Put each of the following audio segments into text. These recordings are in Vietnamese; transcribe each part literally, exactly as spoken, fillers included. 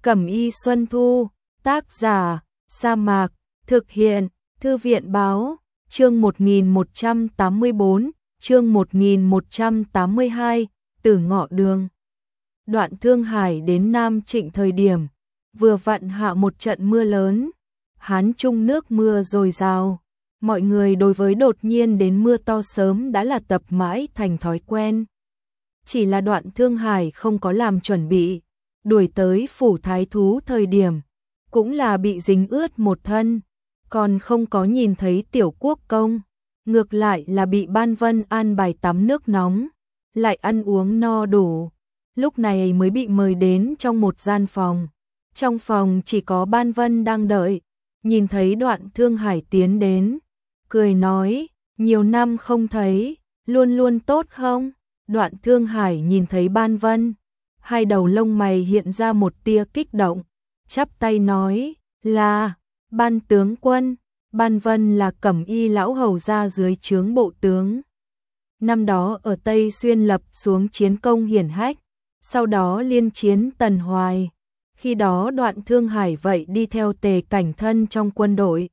Cẩm Y Xuân Thu, tác giả, Sa Mạc, thực hiện, Thư viện Báo, chương một nghìn một trăm tám mươi bốn, chương một nghìn một trăm tám mươi hai, Từ Ngọ Đường. Đoạn Thương Hải đến Nam Trịnh thời điểm, vừa vặn hạ một trận mưa lớn, Hán Trung nước mưa dồi dào, mọi người đối với đột nhiên đến mưa to sớm đã là tập mãi thành thói quen. Chỉ là Đoạn Thương Hải không có làm chuẩn bị, đuổi tới phủ thái thú thời điểm, cũng là bị dính ướt một thân, còn không có nhìn thấy Tiểu Quốc công, ngược lại là bị Ban Vân an bài tắm nước nóng, lại ăn uống no đủ, lúc này mới bị mời đến trong một gian phòng. Trong phòng chỉ có Ban Vân đang đợi, nhìn thấy Đoạn Thương Hải tiến đến, cười nói, nhiều năm không thấy, luôn luôn tốt không? Đoạn Thương Hải nhìn thấy Ban Vân, hai đầu lông mày hiện ra một tia kích động, chắp tay nói, là, Ban tướng quân. Ban Vân là Cẩm Y lão hầu gia dưới trướng bộ tướng. Năm đó ở Tây Xuyên lập xuống chiến công hiển hách, sau đó liên chiến Tần Hoài. Khi đó Đoạn Thương Hải vậy đi theo Tề Cảnh Thân trong quân đội.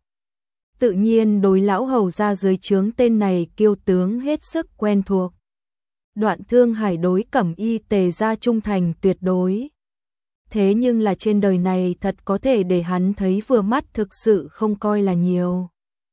Tự nhiên đối lão hầu gia dưới trướng tên này kiêu tướng hết sức quen thuộc. Đoạn Thương Hải đối Cẩm Y Tề gia trung thành tuyệt đối. Thế nhưng là trên đời này thật có thể để hắn thấy vừa mắt thực sự không coi là nhiều.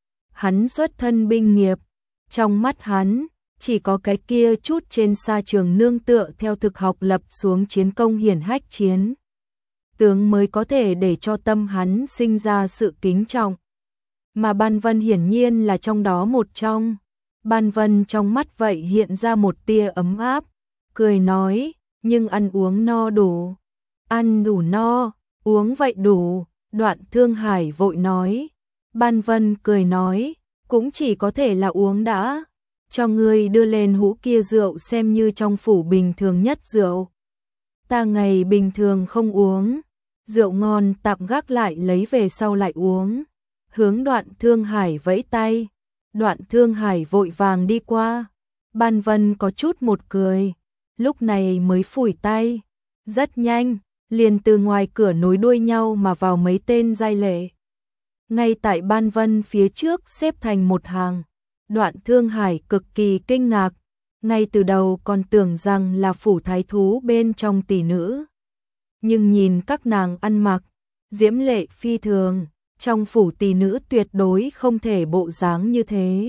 Hắn xuất thân binh nghiệp, trong mắt hắn, chỉ có cái kia chút trên sa trường nương tựa theo thực học lập xuống chiến công hiển hách chiến. Tướng mới có thể để cho tâm hắn sinh ra sự kính trọng. Mà Ban Vân hiển nhiên là trong đó một trong. Ban Vân trong mắt vậy hiện ra một tia ấm áp, cười nói, nhưng ăn uống no đủ. Ăn đủ no, uống vậy đủ, Đoạn Thương Hải vội nói. Ban Vân cười nói, cũng chỉ có thể là uống đã. Cho ngươi đưa lên hũ kia rượu xem như trong phủ bình thường nhất rượu. Ta ngày bình thường không uống, rượu ngon tạm gác lại lấy về sau lại uống. Hướng Đoạn Thương Hải vẫy tay, Đoạn Thương Hải vội vàng đi qua. Ban Vân có chút một cười, lúc này mới phủi tay. Rất nhanh, liền từ ngoài cửa nối đuôi nhau mà vào mấy tên giai lệ. Ngay tại Ban Vân phía trước xếp thành một hàng, Đoạn Thương Hải cực kỳ kinh ngạc, ngay từ đầu còn tưởng rằng là phủ thái thú bên trong tỷ nữ. Nhưng nhìn các nàng ăn mặc, diễm lệ phi thường, trong phủ tỷ nữ tuyệt đối không thể bộ dáng như thế.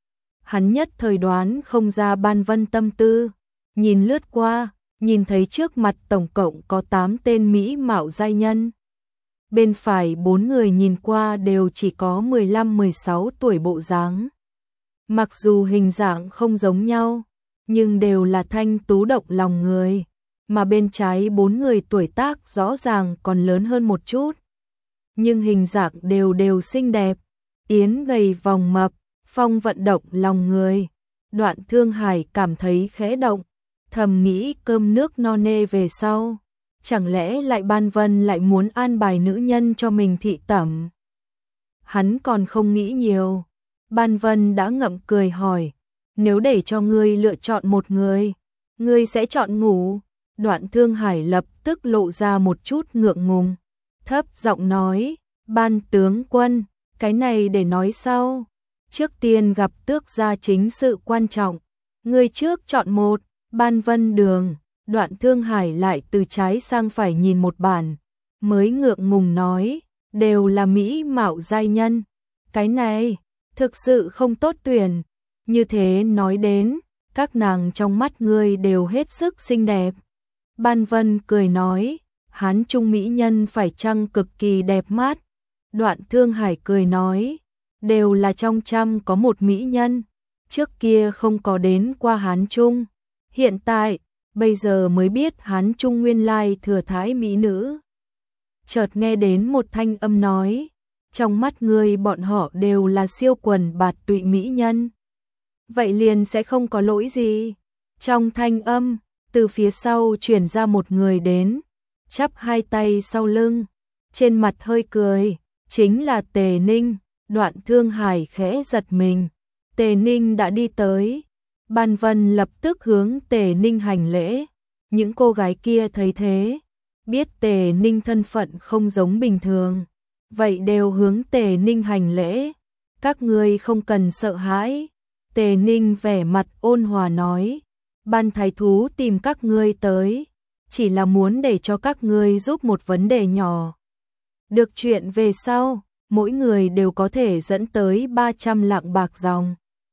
Hắn nhất thời đoán không ra Ban Vân tâm tư, nhìn lướt qua, nhìn thấy trước mặt tổng cộng có tám tên mỹ mạo giai nhân. Bên phải bốn người nhìn qua đều chỉ có mười lăm mười sáu tuổi bộ dáng. Mặc dù hình dạng không giống nhau, nhưng đều là thanh tú động lòng người, mà bên trái bốn người tuổi tác rõ ràng còn lớn hơn một chút. Nhưng hình dạng đều đều xinh đẹp, yến gầy vòng mập, phong vận động lòng người. Đoạn Thương Hải cảm thấy khẽ động, thầm nghĩ cơm nước no nê về sau, chẳng lẽ lại Ban Vân lại muốn an bài nữ nhân cho mình thị tẩm. Hắn còn không nghĩ nhiều, Ban Vân đã ngậm cười hỏi, nếu để cho ngươi lựa chọn một người, ngươi sẽ chọn ngủ? Đoạn Thương Hải lập tức lộ ra một chút ngượng ngùng, thấp giọng nói, Ban tướng quân, cái này để nói sau, trước tiên gặp tước gia chính sự quan trọng, ngươi trước chọn một. Ban Vân đường, Đoạn Thương Hải lại từ trái sang phải nhìn một bản, mới ngượng ngùng nói, đều là mỹ mạo giai nhân, cái này, thực sự không tốt tuyển, như thế nói đến, các nàng trong mắt ngươi đều hết sức xinh đẹp. Ban Vân cười nói, Hán Trung mỹ nhân phải chăng cực kỳ đẹp mắt? Đoạn Thương Hải cười nói, đều là trong trăm có một mỹ nhân, trước kia không có đến qua Hán Trung. Hiện tại, bây giờ mới biết Hán Trung nguyên lai thừa thái mỹ nữ. Chợt nghe đến một thanh âm nói, trong mắt ngươi bọn họ đều là siêu quần bạt tụy mỹ nhân. Vậy liền sẽ không có lỗi gì. Trong thanh âm, từ phía sau chuyển ra một người đến, chắp hai tay sau lưng, trên mặt hơi cười, chính là Tề Ninh. Đoạn Thương Hải khẽ giật mình, Tề Ninh đã đi tới. Ban Vân lập tức hướng Tề Ninh hành lễ, những cô gái kia thấy thế, biết Tề Ninh thân phận không giống bình thường, vậy đều hướng Tề Ninh hành lễ. Các ngươi không cần sợ hãi. Tề Ninh vẻ mặt ôn hòa nói, ban thái thú tìm các ngươi tới, chỉ là muốn để cho các ngươi giúp một vấn đề nhỏ. Được chuyện về sau, mỗi người đều có thể dẫn tới ba trăm lạng bạc dòng.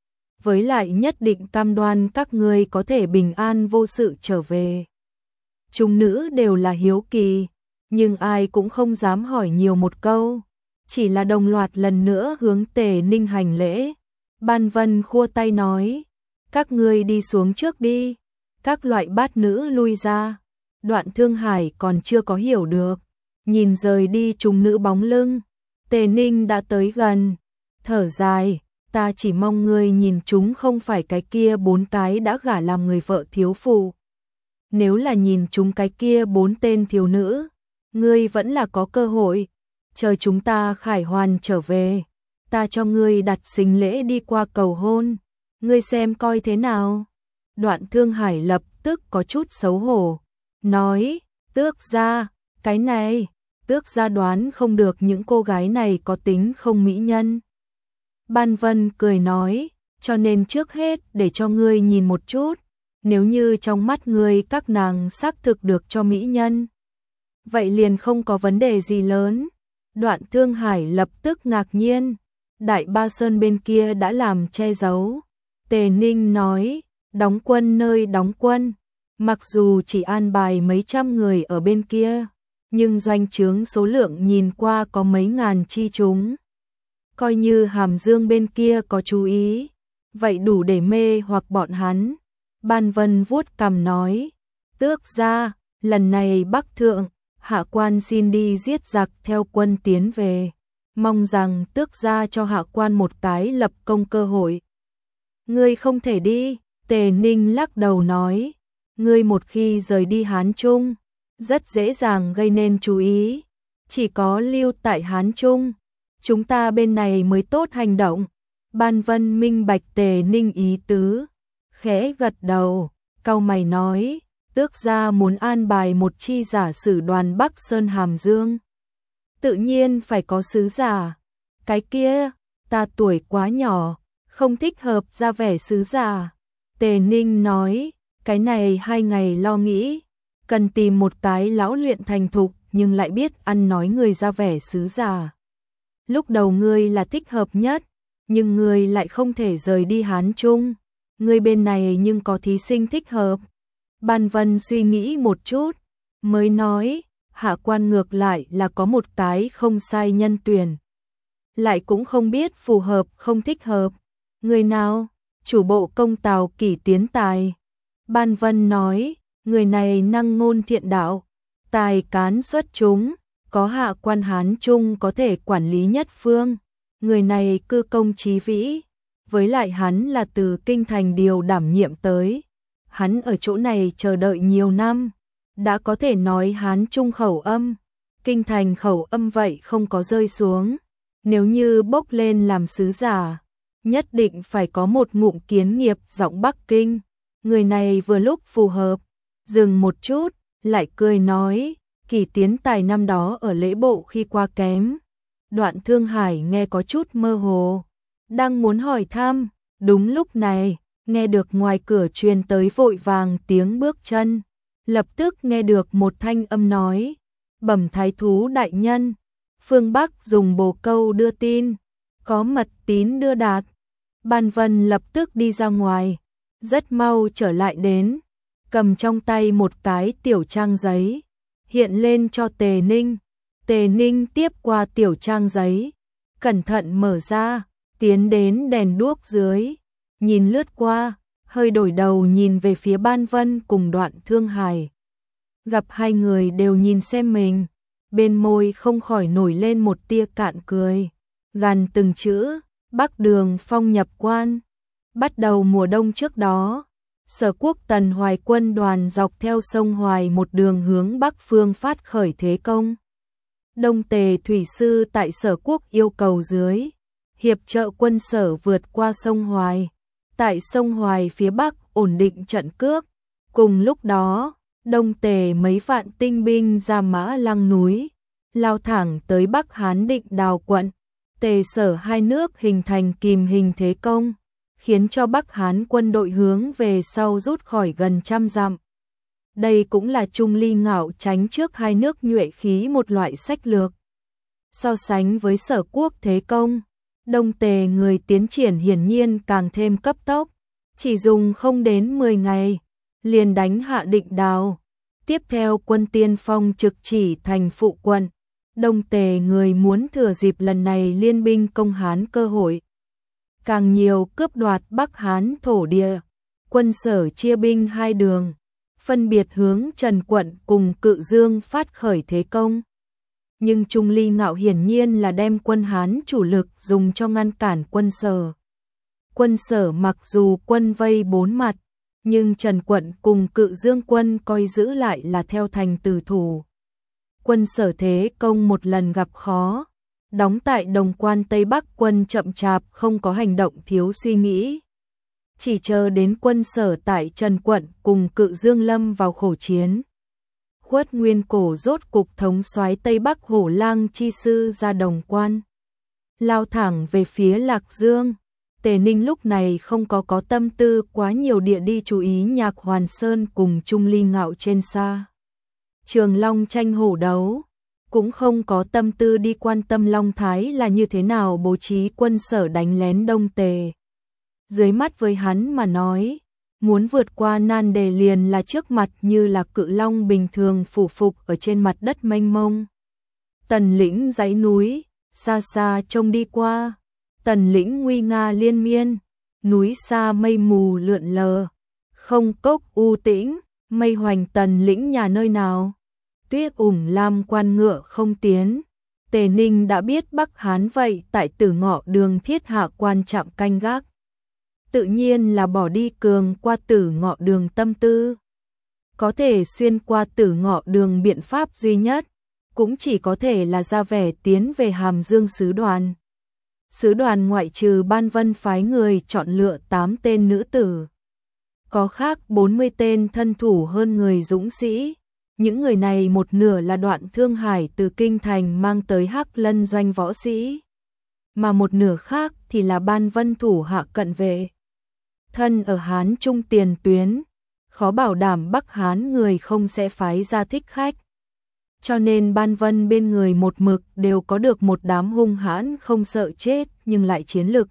Với lại nhất định cam đoan các ngươi có thể bình an vô sự trở về. Chúng nữ đều là hiếu kỳ, nhưng ai cũng không dám hỏi nhiều một câu, chỉ là đồng loạt lần nữa hướng Tề Ninh hành lễ. Ban Vân khua tay nói, các ngươi đi xuống trước đi. Các loại bát nữ lui ra. Đoạn Thương Hải còn chưa có hiểu được, nhìn rời đi chúng nữ bóng lưng. Tề Ninh đã tới gần, thở dài, ta chỉ mong ngươi nhìn chúng không phải cái kia bốn cái đã gả làm người vợ thiếu phụ. Nếu là nhìn chúng cái kia bốn tên thiếu nữ, ngươi vẫn là có cơ hội. Chờ chúng ta khải hoàn trở về, ta cho ngươi đặt sính lễ đi qua cầu hôn, ngươi xem coi thế nào. Đoạn Thương Hải lập tức có chút xấu hổ, nói, Tước gia, cái này, Tước gia đoán không được những cô gái này có tính không mỹ nhân. Ban Vân cười nói, cho nên trước hết để cho ngươi nhìn một chút, nếu như trong mắt ngươi các nàng xác thực được cho mỹ nhân, vậy liền không có vấn đề gì lớn. Đoạn Thương Hải lập tức ngạc nhiên, Đại Ba Sơn bên kia đã làm che giấu. Tề Ninh nói, đóng quân nơi đóng quân, mặc dù chỉ an bài mấy trăm người ở bên kia, nhưng doanh trướng số lượng nhìn qua có mấy ngàn chi chúng. Coi như Hàm Dương bên kia có chú ý, vậy đủ để mê hoặc bọn hắn. Ban Vân vuốt cằm nói, Tước gia, lần này Bắc Thượng, hạ quan xin đi giết giặc theo quân tiến về, mong rằng Tước gia cho hạ quan một cái lập công cơ hội. Ngươi không thể đi. Tề Ninh lắc đầu nói, ngươi một khi rời đi Hán Trung, rất dễ dàng gây nên chú ý, chỉ có lưu tại Hán Trung, chúng ta bên này mới tốt hành động. Ban Vân minh bạch Tề Ninh ý tứ, khẽ gật đầu, cau mày nói, Tước gia muốn an bài một chi giả sử đoàn Bắc Sơn Hàm Dương, tự nhiên phải có sứ giả. Cái kia, ta tuổi quá nhỏ, không thích hợp ra vẻ sứ giả. Tề Ninh nói, cái này hai ngày lo nghĩ, cần tìm một cái lão luyện thành thục nhưng lại biết ăn nói người ra vẻ sứ giả. Lúc đầu ngươi là thích hợp nhất, nhưng ngươi lại không thể rời đi Hán Trung, ngươi bên này nhưng có thí sinh thích hợp. Ban Vân suy nghĩ một chút, mới nói, hạ quan ngược lại là có một cái không sai nhân tuyển, lại cũng không biết phù hợp không thích hợp. Người nào? Chủ bộ công Tào Kỷ Tiến Tài. Ban Vân nói, người này năng ngôn thiện đạo, tài cán xuất chúng, có hạ quan Hán Trung có thể quản lý nhất phương. Người này cư công trí vĩ, với lại hắn là từ kinh thành điều đảm nhiệm tới. Hắn ở chỗ này chờ đợi nhiều năm, đã có thể nói Hán Trung khẩu âm, kinh thành khẩu âm vậy không có rơi xuống. Nếu như bốc lên làm sứ giả, nhất định phải có một ngụm kiến nghiệp giọng Bắc Kinh. Người này vừa lúc phù hợp. Dừng một chút, lại cười nói, Kỷ Tiến Tài năm đó ở lễ bộ khi qua kém. Đoạn Thương Hải nghe có chút mơ hồ, đang muốn hỏi thăm, đúng lúc này, nghe được ngoài cửa truyền tới vội vàng tiếng bước chân, lập tức nghe được một thanh âm nói, bẩm thái thú đại nhân, phương Bắc dùng bồ câu đưa tin, có mật tín đưa đạt. Ban Vân lập tức đi ra ngoài, rất mau trở lại đến, cầm trong tay một cái tiểu trang giấy, hiện lên cho Tề Ninh. Tề Ninh tiếp qua tiểu trang giấy, cẩn thận mở ra, tiến đến đèn đuốc dưới, nhìn lướt qua, hơi đổi đầu nhìn về phía Ban Vân cùng Đoạn Thương Hải. Gặp hai người đều nhìn xem mình, bên môi không khỏi nổi lên một tia cạn cười, gằn từng chữ, Bắc Đường phong nhập quan. Bắt đầu mùa đông trước đó, Sở Quốc Tần Hoài quân đoàn dọc theo sông Hoài một đường hướng Bắc phương phát khởi thế công. Đông Tề thủy sư tại Sở Quốc yêu cầu dưới, hiệp trợ quân Sở vượt qua sông Hoài, tại sông Hoài phía Bắc ổn định trận cước. Cùng lúc đó, Đông Tề mấy vạn tinh binh ra Mã Lăng núi, lao thẳng tới Bắc Hán Định Đào quận. Tề Sở hai nước hình thành kìm hình thế công, khiến cho Bắc Hán quân đội hướng về sau rút khỏi gần trăm dặm. Đây cũng là Trung Ly ngạo tránh trước hai nước nhuệ khí một loại sách lược. So sánh với Sở quốc thế công, Đông Tề người tiến triển hiển nhiên càng thêm cấp tốc, chỉ dùng không đến mười ngày, liền đánh hạ Định Đào. Tiếp theo quân tiên phong trực chỉ thành phụ quận. Đông Tề người muốn thừa dịp lần này liên binh công Hán cơ hội, càng nhiều cướp đoạt Bắc Hán thổ địa. Quân Sở chia binh hai đường, phân biệt hướng Trần quận cùng Cự Dương phát khởi thế công. Nhưng Trung Ly ngạo hiển nhiên là đem quân Hán chủ lực dùng cho ngăn cản quân Sở. Quân Sở mặc dù quân vây bốn mặt, nhưng Trần quận cùng Cự Dương quân coi giữ lại là theo thành tử thủ. Quân Sở thế công một lần gặp khó, đóng tại Đồng Quan Tây Bắc quân chậm chạp không có hành động thiếu suy nghĩ. Chỉ chờ đến quân Sở tại Trần quận cùng Cự Dương lâm vào khổ chiến. Khuất Nguyên Cổ rốt cục thống soái Tây Bắc Hổ Lang chi sư ra Đồng Quan, lao thẳng về phía Lạc Dương. Tề Ninh lúc này không có có tâm tư quá nhiều địa đi chú ý Nhạc Hoàn Sơn cùng Trung Ly ngạo trên xa Trường Long tranh hổ đấu, cũng không có tâm tư đi quan tâm Long Thái là như thế nào bố trí quân Sở đánh lén Đông Tề. Dưới mắt với hắn mà nói, muốn vượt qua nan đề liền là trước mặt như là cự long bình thường phủ phục ở trên mặt đất mênh mông. Tần lĩnh dãy núi, xa xa trông đi qua, tần lĩnh nguy nga liên miên, núi xa mây mù lượn lờ, không cốc u tĩnh, mây hoành tần lĩnh nhà nơi nào. Tuyết ủng lam quan ngựa không tiến. Tề Ninh đã biết Bắc Hán vậy tại Tử Ngọ Đường thiết hạ quan trạm canh gác. Tự nhiên là bỏ đi cường qua Tử Ngọ Đường tâm tư. Có thể xuyên qua Tử Ngọ Đường biện pháp duy nhất, cũng chỉ có thể là ra vẻ tiến về Hàm Dương sứ đoàn. Sứ đoàn ngoại trừ Ban Vân phái người chọn lựa tám tên nữ tử, có khác bốn mươi tên thân thủ hơn người dũng sĩ. Những người này một nửa là Đoạn Thương Hải từ kinh thành mang tới Hắc Lân doanh võ sĩ, mà một nửa khác thì là Ban Vân thủ hạ cận vệ. Thân ở Hán Trung tiền tuyến, khó bảo đảm Bắc Hán người không sẽ phái ra thích khách. Cho nên Ban Vân bên người một mực đều có được một đám hung hãn không sợ chết nhưng lại chiến lực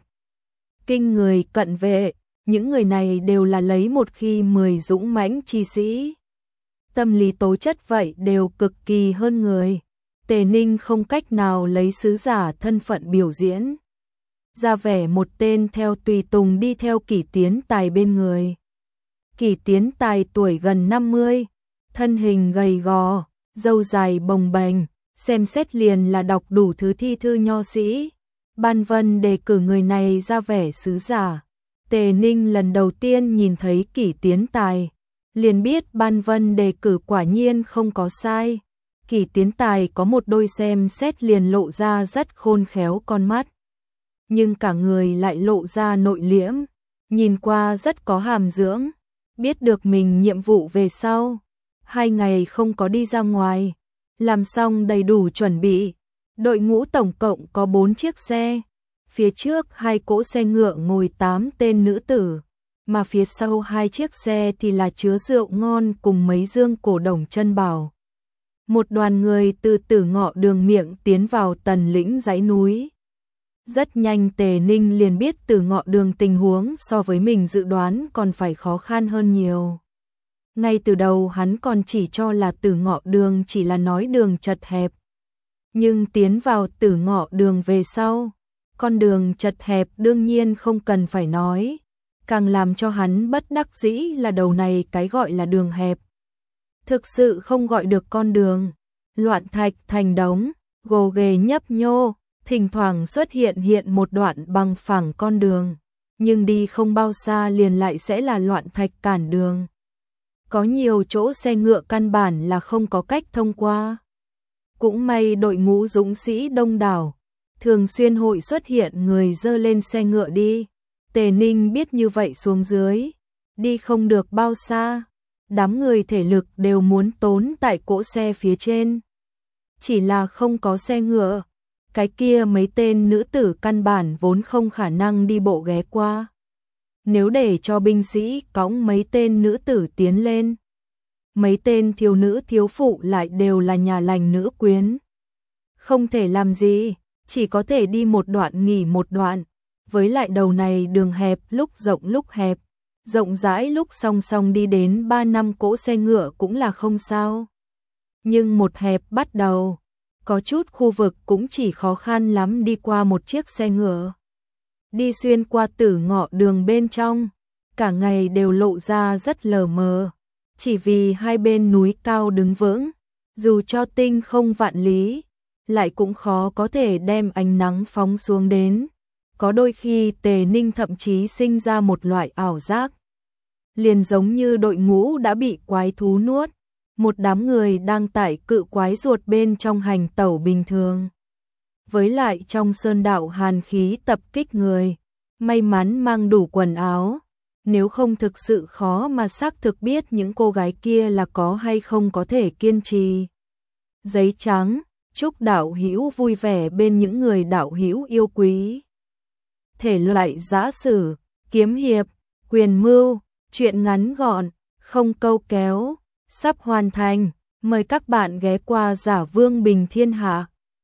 kinh người cận vệ. Những người này đều là lấy một khi mười dũng mãnh chi sĩ. Tâm lý tố chất vậy đều cực kỳ hơn người. Tề Ninh không cách nào lấy sứ giả thân phận biểu diễn, ra vẻ một tên theo tùy tùng đi theo Kỷ Tiến Tài bên người. Kỷ Tiến Tài tuổi gần năm mươi, thân hình gầy gò, râu dài bồng bềnh, xem xét liền là đọc đủ thứ thi thư nho sĩ. Ban Vân đề cử người này ra vẻ sứ giả. Tề Ninh lần đầu tiên nhìn thấy Kỷ Tiến Tài, liền biết Ban Vân đề cử quả nhiên không có sai. Kỷ Tiến Tài có một đôi xem xét liền lộ ra rất khôn khéo con mắt, nhưng cả người lại lộ ra nội liễm, nhìn qua rất có hàm dưỡng. Biết được mình nhiệm vụ về sau, hai ngày không có đi ra ngoài, làm xong đầy đủ chuẩn bị. Đội ngũ tổng cộng có bốn chiếc xe, phía trước hai cỗ xe ngựa ngồi tám tên nữ tử, mà phía sau hai chiếc xe thì là chứa rượu ngon cùng mấy dương cổ đồng chân bảo. Một đoàn người từ Tử Ngọ Đường miệng tiến vào tần lĩnh dãy núi. Rất nhanh Tề Ninh liền biết Tử Ngọ Đường tình huống so với mình dự đoán còn phải khó khăn hơn nhiều. Ngay từ đầu hắn còn chỉ cho là Tử Ngọ Đường chỉ là nói đường chật hẹp. Nhưng tiến vào Tử Ngọ Đường về sau, con đường chật hẹp đương nhiên không cần phải nói. Càng làm cho hắn bất đắc dĩ là đầu này cái gọi là đường hẹp thực sự không gọi được con đường. Loạn thạch thành đống, gồ ghề nhấp nhô, thỉnh thoảng xuất hiện hiện một đoạn bằng phẳng con đường, nhưng đi không bao xa liền lại sẽ là loạn thạch cản đường. Có nhiều chỗ xe ngựa căn bản là không có cách thông qua. Cũng may đội ngũ dũng sĩ đông đảo, thường xuyên hội xuất hiện người dơ lên xe ngựa đi. Tề Ninh biết như vậy xuống dưới, đi không được bao xa, đám người thể lực đều muốn tốn tại cỗ xe phía trên. Chỉ là không có xe ngựa, cái kia mấy tên nữ tử căn bản vốn không khả năng đi bộ ghé qua. Nếu để cho binh sĩ cõng mấy tên nữ tử tiến lên, mấy tên thiếu nữ thiếu phụ lại đều là nhà lành nữ quyến. Không thể làm gì, chỉ có thể đi một đoạn nghỉ một đoạn, với lại đầu này đường hẹp lúc rộng lúc hẹp, rộng rãi lúc song song đi đến ba năm cỗ xe ngựa cũng là không sao. Nhưng một hẹp bắt đầu, có chút khu vực cũng chỉ khó khăn lắm đi qua một chiếc xe ngựa. Đi xuyên qua tử ngõ đường bên trong, cả ngày đều lộ ra rất lờ mờ, chỉ vì hai bên núi cao đứng vững, dù cho tinh không vạn lý, lại cũng khó có thể đem ánh nắng phóng xuống đến. Có đôi khi Tề Ninh thậm chí sinh ra một loại ảo giác, liền giống như đội ngũ đã bị quái thú nuốt, một đám người đang tải cự quái ruột bên trong hành tẩu bình thường. Với lại trong sơn đạo hàn khí tập kích người, may mắn mang đủ quần áo, nếu không thực sự khó mà xác thực biết những cô gái kia là có hay không có thể kiên trì. Giấy trắng, chúc đạo hữu vui vẻ bên những người đạo hữu yêu quý. Thể loại giã sử, kiếm hiệp, quyền mưu, truyện ngắn gọn, không câu kéo, sắp hoàn thành, mời các bạn ghé qua Giả Vương Bình Thiên Hạ.